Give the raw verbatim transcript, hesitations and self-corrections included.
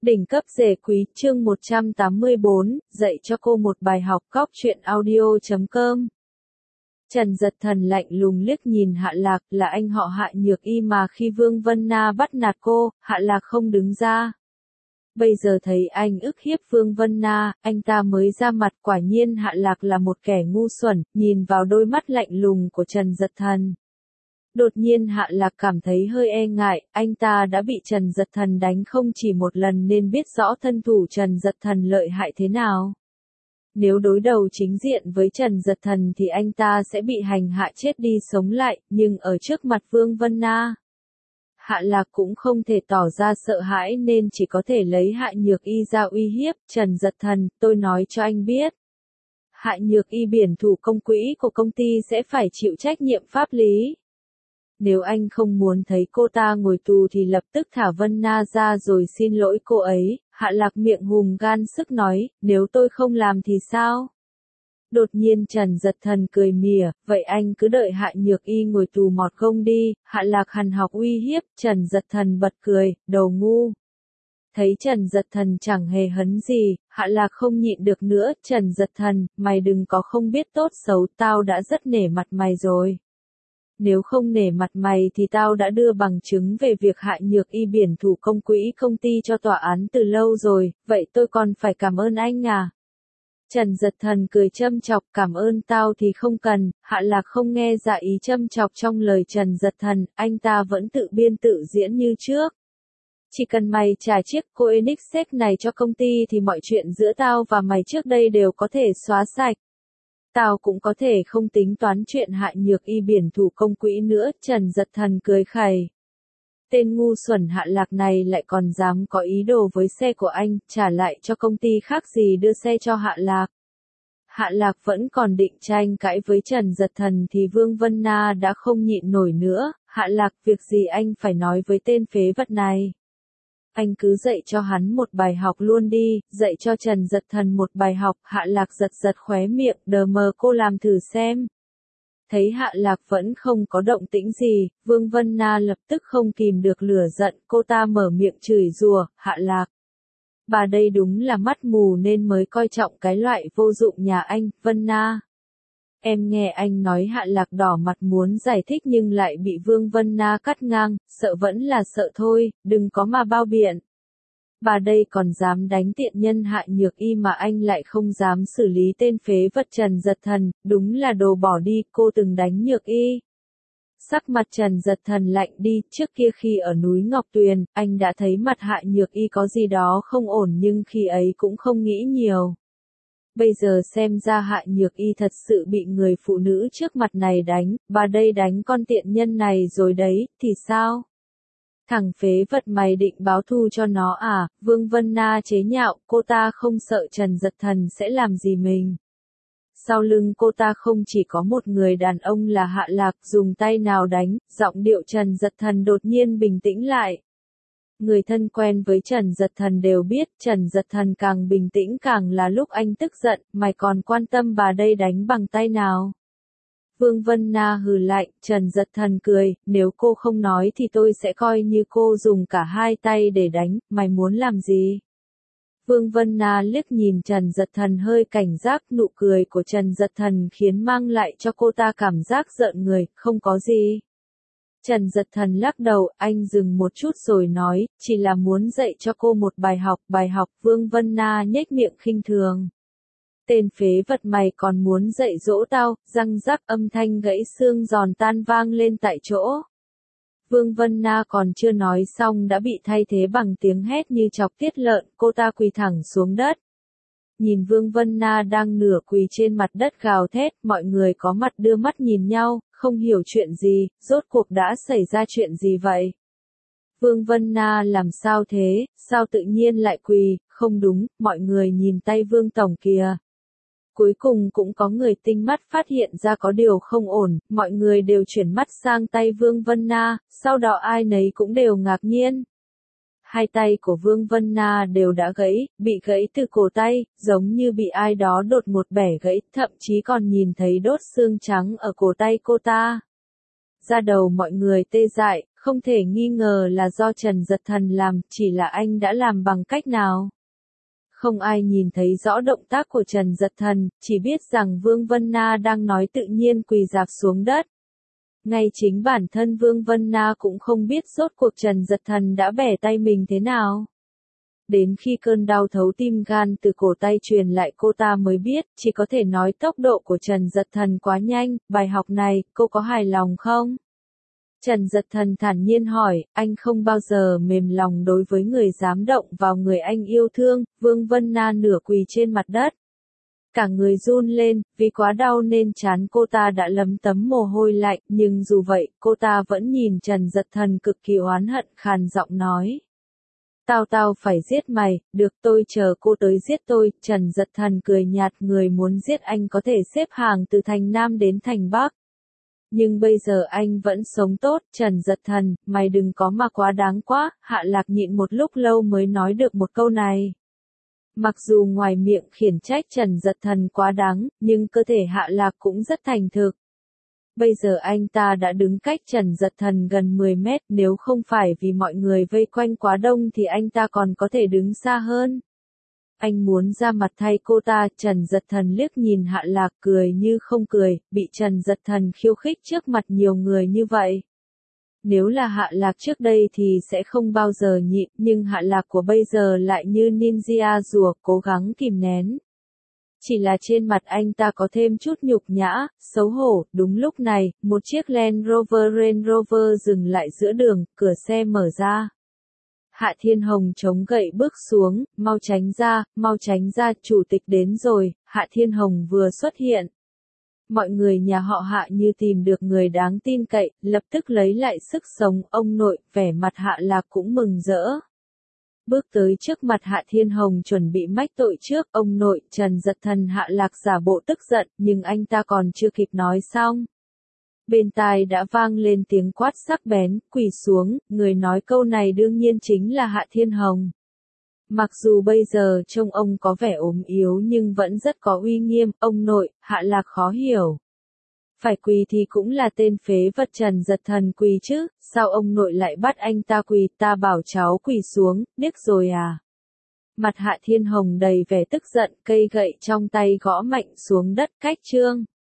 Đỉnh cấp rể quý, chương một trăm tám mươi bốn, dạy cho cô một bài học. Góc truyện audio chấm com. Trần Dật Thần lạnh lùng liếc nhìn Hạ Lạc, là anh họ Hạ Nhược Y mà khi Vương Vân Na bắt nạt cô, Hạ Lạc không đứng ra. Bây giờ thấy anh ức hiếp Vương Vân Na, anh ta mới ra mặt. Quả nhiên Hạ Lạc là một kẻ ngu xuẩn, nhìn vào đôi mắt lạnh lùng của Trần Dật Thần. Đột nhiên Hạ Lạc cảm thấy hơi e ngại, anh ta đã bị Trần Dật Thần đánh không chỉ một lần nên biết rõ thân thủ Trần Dật Thần lợi hại thế nào. Nếu đối đầu chính diện với Trần Dật Thần thì anh ta sẽ bị hành hạ chết đi sống lại, nhưng ở trước mặt Vương Vân Na, Hạ Lạc cũng không thể tỏ ra sợ hãi nên chỉ có thể lấy Hạ Nhược Y ra uy hiếp. Trần Dật Thần, tôi nói cho anh biết. Hạ Nhược Y biển thủ công quỹ của công ty sẽ phải chịu trách nhiệm pháp lý. Nếu anh không muốn thấy cô ta ngồi tù thì lập tức thả Vân Na ra rồi xin lỗi cô ấy. Hạ Lạc miệng hùm gan sức nói, nếu tôi không làm thì sao? Đột nhiên Trần Dật Thần cười mỉa, vậy anh cứ đợi Hạ Nhược Y ngồi tù mọt gông đi. Hạ Lạc hằn học uy hiếp, Trần Dật Thần bật cười, đầu ngu. Thấy Trần Dật Thần chẳng hề hấn gì, Hạ Lạc không nhịn được nữa, Trần Dật Thần, mày đừng có không biết tốt xấu, tao đã rất nể mặt mày rồi. Nếu không nể mặt mày thì tao đã đưa bằng chứng về việc Hạ Nhược Y biển thủ công quỹ công ty cho tòa án từ lâu rồi, vậy tôi còn phải cảm ơn anh à? Trần Dật Thần cười châm chọc, cảm ơn tao thì không cần. Hạ Lạc không nghe ra ý châm chọc trong lời Trần Dật Thần, anh ta vẫn tự biên tự diễn như trước. Chỉ cần mày trả chiếc Koenigsegg này cho công ty thì mọi chuyện giữa tao và mày trước đây đều có thể xóa sạch. Tao cũng có thể không tính toán chuyện Hạ Nhược Y biển thủ công quỹ nữa. Trần Dật Thần cười khẩy. Tên ngu xuẩn Hạ Lạc này lại còn dám có ý đồ với xe của anh, trả lại cho công ty khác gì đưa xe cho Hạ Lạc. Hạ Lạc vẫn còn định tranh cãi với Trần Dật Thần thì Vương Vân Na đã không nhịn nổi nữa. Hạ Lạc, việc gì anh phải nói với tên phế vật này? Anh cứ dạy cho hắn một bài học luôn đi, dạy cho Trần Dật Thần một bài học. Hạ Lạc giật giật khóe miệng, đờ mờ cô làm thử xem. Thấy Hạ Lạc vẫn không có động tĩnh gì, Vương Vân Na lập tức không kìm được lửa giận, cô ta mở miệng chửi rủa, Hạ Lạc. Bà đây đúng là mắt mù nên mới coi trọng cái loại vô dụng nhà anh, Vân Na. Em nghe anh nói. Hạ Lạc đỏ mặt muốn giải thích nhưng lại bị Vương Vân Na cắt ngang, sợ vẫn là sợ thôi, đừng có mà bao biện. Bà đây còn dám đánh tiện nhân Hạ Nhược Y mà anh lại không dám xử lý tên phế vật Trần Dật Thần, đúng là đồ bỏ đi, cô từng đánh Nhược Y. Sắc mặt Trần Dật Thần lạnh đi, trước kia khi ở núi Ngọc Tuyền, anh đã thấy mặt Hạ Nhược Y có gì đó không ổn nhưng khi ấy cũng không nghĩ nhiều. Bây giờ xem ra Hạ Nhược Y thật sự bị người phụ nữ trước mặt này đánh, bà đây đánh con tiện nhân này rồi đấy, thì sao? Thằng phế vật mày định báo thù cho nó à? Vương Vân Na chế nhạo, cô ta không sợ Trần Dật Thần sẽ làm gì mình. Sau lưng cô ta không chỉ có một người đàn ông là Hạ Lạc, dùng tay nào đánh, giọng điệu Trần Dật Thần đột nhiên bình tĩnh lại. Người thân quen với Trần Dật Thần đều biết, Trần Dật Thần càng bình tĩnh càng là lúc anh tức giận, mày còn quan tâm bà đây đánh bằng tay nào? Vương Vân Na hừ lạnh, Trần Dật Thần cười, nếu cô không nói thì tôi sẽ coi như cô dùng cả hai tay để đánh, mày muốn làm gì? Vương Vân Na liếc nhìn Trần Dật Thần hơi cảnh giác, nụ cười của Trần Dật Thần khiến mang lại cho cô ta cảm giác giận người, không có gì. Trần Dật Thần lắc đầu, anh dừng một chút rồi nói, chỉ là muốn dạy cho cô một bài học, bài học. Vương Vân Na nhếch miệng khinh thường. Tên phế vật mày còn muốn dạy dỗ tao, răng rắc âm thanh gãy xương giòn tan vang lên tại chỗ. Vương Vân Na còn chưa nói xong đã bị thay thế bằng tiếng hét như chọc tiết lợn, cô ta quỳ thẳng xuống đất. Nhìn Vương Vân Na đang nửa quỳ trên mặt đất gào thét, mọi người có mặt đưa mắt nhìn nhau, không hiểu chuyện gì, rốt cuộc đã xảy ra chuyện gì vậy? Vương Vân Na làm sao thế, sao tự nhiên lại quỳ, không đúng, mọi người nhìn tay Vương Tổng kìa. Cuối cùng cũng có người tinh mắt phát hiện ra có điều không ổn, mọi người đều chuyển mắt sang tay Vương Vân Na, sau đó ai nấy cũng đều ngạc nhiên. Hai tay của Vương Vân Na đều đã gãy, bị gãy từ cổ tay, giống như bị ai đó đột một bẻ gãy, thậm chí còn nhìn thấy đốt xương trắng ở cổ tay cô ta. Da đầu mọi người tê dại, Không thể nghi ngờ là do Trần Giật Thần làm, chỉ là anh đã làm bằng cách nào? Không ai nhìn thấy rõ động tác của Trần Giật Thần, chỉ biết rằng Vương Vân Na đang nói tự nhiên quỳ rạp xuống đất. Ngay chính bản thân Vương Vân Na cũng không biết rốt cuộc Trần Giật Thần đã bẻ tay mình thế nào. Đến khi cơn đau thấu tim gan từ cổ tay truyền lại cô ta mới biết, chỉ có thể nói tốc độ của Trần Giật Thần quá nhanh, bài học này, cô có hài lòng không? Trần Giật Thần thản nhiên hỏi, anh không bao giờ mềm lòng đối với người dám động vào người anh yêu thương. Vương Vân Na nửa quỳ trên mặt đất. Cả người run lên, vì quá đau nên trán cô ta đã lấm tấm mồ hôi lạnh, nhưng dù vậy, cô ta vẫn nhìn Trần Giật Thần cực kỳ oán hận, khàn giọng nói. Tao tao phải giết mày, được tôi chờ cô tới giết tôi. Trần Giật Thần cười nhạt, người muốn giết anh có thể xếp hàng từ thành Nam đến thành Bắc. Nhưng bây giờ anh vẫn sống tốt. Trần Giật Thần, mày đừng có mà quá đáng quá. Hạ Lạc nhịn một lúc lâu mới nói được một câu này. Mặc dù ngoài miệng khiển trách Trần Giật Thần quá đáng, nhưng cơ thể Hạ Lạc cũng rất thành thực. Bây giờ anh ta đã đứng cách Trần Giật Thần gần mười mét, nếu không phải vì mọi người vây quanh quá đông thì anh ta còn có thể đứng xa hơn. Anh muốn ra mặt thay cô ta. Trần Giật Thần liếc nhìn Hạ Lạc, cười như không cười, bị Trần Giật Thần khiêu khích trước mặt nhiều người như vậy. Nếu là Hạ Lạc trước đây thì sẽ không bao giờ nhịn, nhưng Hạ Lạc của bây giờ lại như ninja rùa, cố gắng kìm nén. Chỉ là trên mặt anh ta có thêm chút nhục nhã, xấu hổ. Đúng lúc này, một chiếc Land Rover Range Rover dừng lại giữa đường, cửa xe mở ra. Hạ Thiên Hồng chống gậy bước xuống, mau tránh ra, mau tránh ra, chủ tịch đến rồi. Hạ Thiên Hồng vừa xuất hiện. Mọi người nhà họ Hạ như tìm được người đáng tin cậy, lập tức lấy lại sức sống. Ông nội, vẻ mặt Hạ Lạc cũng mừng rỡ. Bước tới trước mặt Hạ Thiên Hồng chuẩn bị mách tội trước. Ông nội, Trần Giật Thần. Hạ Lạc giả bộ tức giận, nhưng anh ta còn chưa kịp nói xong. Bên tai đã vang lên tiếng quát sắc bén, quỳ xuống. Người nói câu này đương nhiên chính là Hạ Thiên Hồng. Mặc dù bây giờ trông ông có vẻ ốm yếu nhưng vẫn rất có uy nghiêm. Ông nội, Hạ Lạc khó hiểu. Phải quỳ thì cũng là tên phế vật Trần Giật Thần quỳ chứ, sao ông nội lại bắt anh ta quỳ? Ta bảo cháu quỳ xuống, điếc rồi à? Mặt Hạ Thiên Hồng đầy vẻ tức giận, cây gậy trong tay gõ mạnh xuống đất. Cách chương